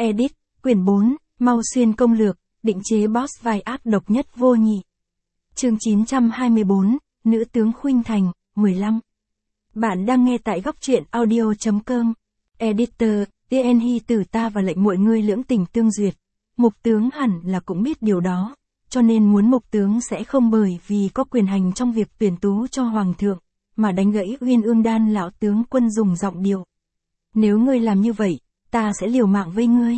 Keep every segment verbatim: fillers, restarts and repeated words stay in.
Edit, quyển bốn, Mau Xuyên công lược, định chế boss vai ác độc nhất vô nhị. Chương chín trăm hai mươi bốn, Nữ tướng Khuynh Thành, mười lăm. Bạn đang nghe tại góc truyện audio chấm com. Editor, tê en Hy từ ta và lệnh mọi người lưỡng tình tương duyệt. Mục tướng hẳn là cũng biết điều đó, cho nên muốn mục tướng sẽ không bởi vì có quyền hành trong việc tuyển tú cho hoàng thượng, mà đánh gãy Uyên Ương Đan lão tướng quân dùng giọng điệu. Nếu ngươi làm như vậy, ta sẽ liều mạng với ngươi.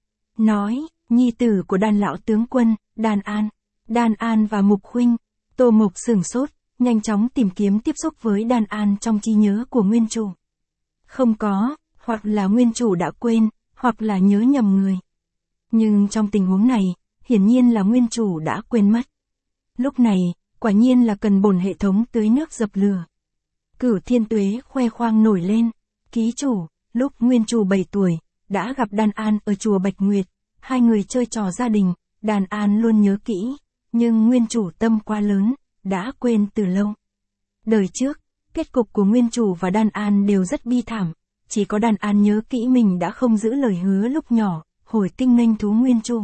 Nói, nhi tử của Đan lão tướng quân, Đan An. Đan An và Mục Khuynh. Tô Mộc sửng sốt, nhanh chóng tìm kiếm tiếp xúc với Đan An trong trí nhớ của nguyên chủ. Không có, hoặc là nguyên chủ đã quên, hoặc là nhớ nhầm người. Nhưng trong tình huống này, hiển nhiên là nguyên chủ đã quên mất. Lúc này, quả nhiên là cần bổn hệ thống tưới nước dập lửa. Cửu Thiên Tuế khoe khoang nổi lên. Ký chủ, lúc nguyên chủ bảy tuổi, đã gặp Đan An ở chùa Bạch Nguyệt. Hai người chơi trò gia đình, Đan An luôn nhớ kỹ. Nhưng nguyên chủ tâm quá lớn, đã quên từ lâu. Đời trước, kết cục của nguyên chủ và Đan An đều rất bi thảm. Chỉ có Đan An nhớ kỹ mình đã không giữ lời hứa lúc nhỏ, hồi kinh nghênh thú nguyên chủ.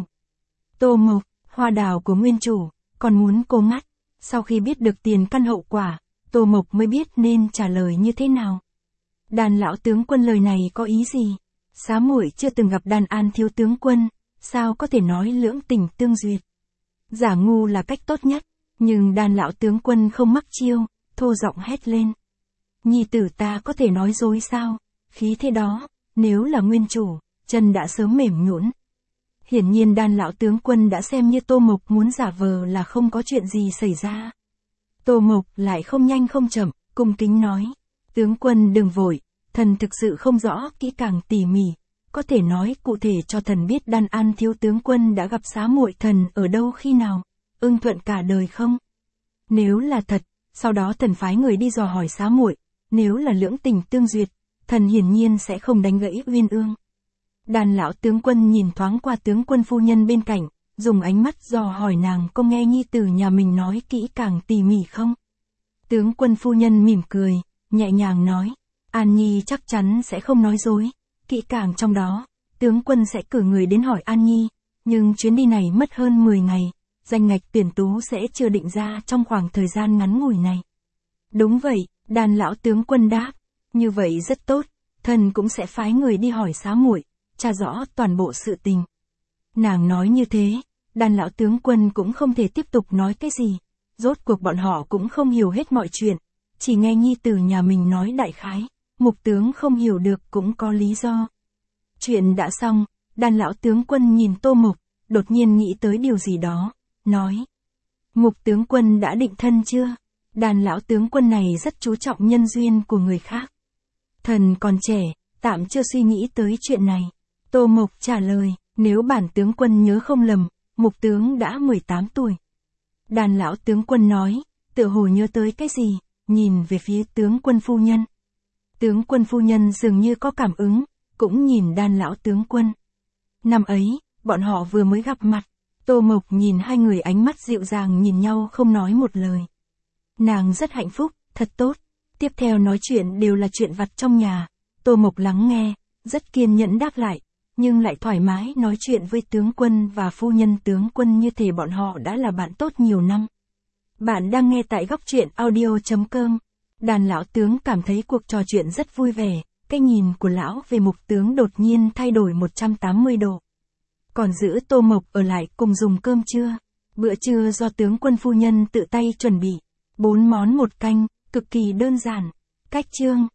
Tô Mộc, hoa đào của nguyên chủ, còn muốn cô ngắt. Sau khi biết được tiền căn hậu quả, Tô Mộc mới biết nên trả lời như thế nào. Đan lão tướng quân lời này có ý gì? Xá muội chưa từng gặp Đan An thiếu tướng quân, sao có thể nói lưỡng tình tương duyệt? Giả ngu là cách tốt nhất, nhưng Đan lão tướng quân không mắc chiêu, thô giọng hét lên. Nhi tử ta có thể nói dối sao? Khí thế đó, nếu là nguyên chủ, chân đã sớm mềm nhũn. Hiển nhiên Đan lão tướng quân đã xem như Tô Mộc muốn giả vờ là không có chuyện gì xảy ra. Tô Mộc lại không nhanh không chậm, cung kính nói. Tướng quân đừng vội, thần thực sự không rõ kỹ càng tỉ mỉ. Có thể nói cụ thể cho thần biết Đan An thiếu tướng quân đã gặp xá muội thần ở đâu khi nào, ưng thuận cả đời không? Nếu là thật, sau đó thần phái người đi dò hỏi xá muội. Nếu là lưỡng tình tương duyệt, thần hiển nhiên sẽ không đánh gãy Uyên Ương. Đan lão tướng quân nhìn thoáng qua tướng quân phu nhân bên cạnh, dùng ánh mắt dò hỏi nàng có nghe nhi tử nhà mình nói kỹ càng tỉ mỉ không? Tướng quân phu nhân mỉm cười, nhẹ nhàng nói, An Nhi chắc chắn sẽ không nói dối, kỹ càng trong đó, tướng quân sẽ cử người đến hỏi An Nhi, nhưng chuyến đi này mất hơn mười ngày, danh ngạch tuyển tú sẽ chưa định ra trong khoảng thời gian ngắn ngủi này. Đúng vậy, Đan lão tướng quân đáp, như vậy rất tốt, thần cũng sẽ phái người đi hỏi xá muội, tra rõ toàn bộ sự tình. Nàng nói như thế, Đan lão tướng quân cũng không thể tiếp tục nói cái gì, rốt cuộc bọn họ cũng không hiểu hết mọi chuyện, chỉ nghe nhi tử nhà mình nói đại khái, Mục tướng không hiểu được cũng có lý do. Chuyện đã xong, Đan lão tướng quân nhìn Tô Mộc, đột nhiên nghĩ tới điều gì đó, nói. Mục tướng quân đã định thân chưa? Đan lão tướng quân này rất chú trọng nhân duyên của người khác. Thần còn trẻ, tạm chưa suy nghĩ tới chuyện này. Tô Mộc trả lời, nếu bản tướng quân nhớ không lầm, Mục tướng đã mười tám tuổi. Đan lão tướng quân nói, tựa hồ nhớ tới cái gì, nhìn về phía tướng quân phu nhân. Tướng quân phu nhân dường như có cảm ứng, cũng nhìn Đan lão tướng quân. Năm ấy, bọn họ vừa mới gặp mặt, Tô Mộc nhìn hai người ánh mắt dịu dàng nhìn nhau không nói một lời. Nàng rất hạnh phúc, thật tốt. Tiếp theo nói chuyện đều là chuyện vặt trong nhà. Tô Mộc lắng nghe, rất kiên nhẫn đáp lại, nhưng lại thoải mái nói chuyện với tướng quân và phu nhân tướng quân như thể bọn họ đã là bạn tốt nhiều năm. Bạn đang nghe tại góc truyện audio chấm com. Đàn lão tướng cảm thấy cuộc trò chuyện rất vui vẻ, cái nhìn của lão về Mục tướng đột nhiên thay đổi một trăm tám mươi độ. Còn giữ Tô Mộc ở lại cùng dùng cơm trưa. Bữa trưa do tướng quân phu nhân tự tay chuẩn bị. Bốn món một canh, cực kỳ đơn giản. Cách chương,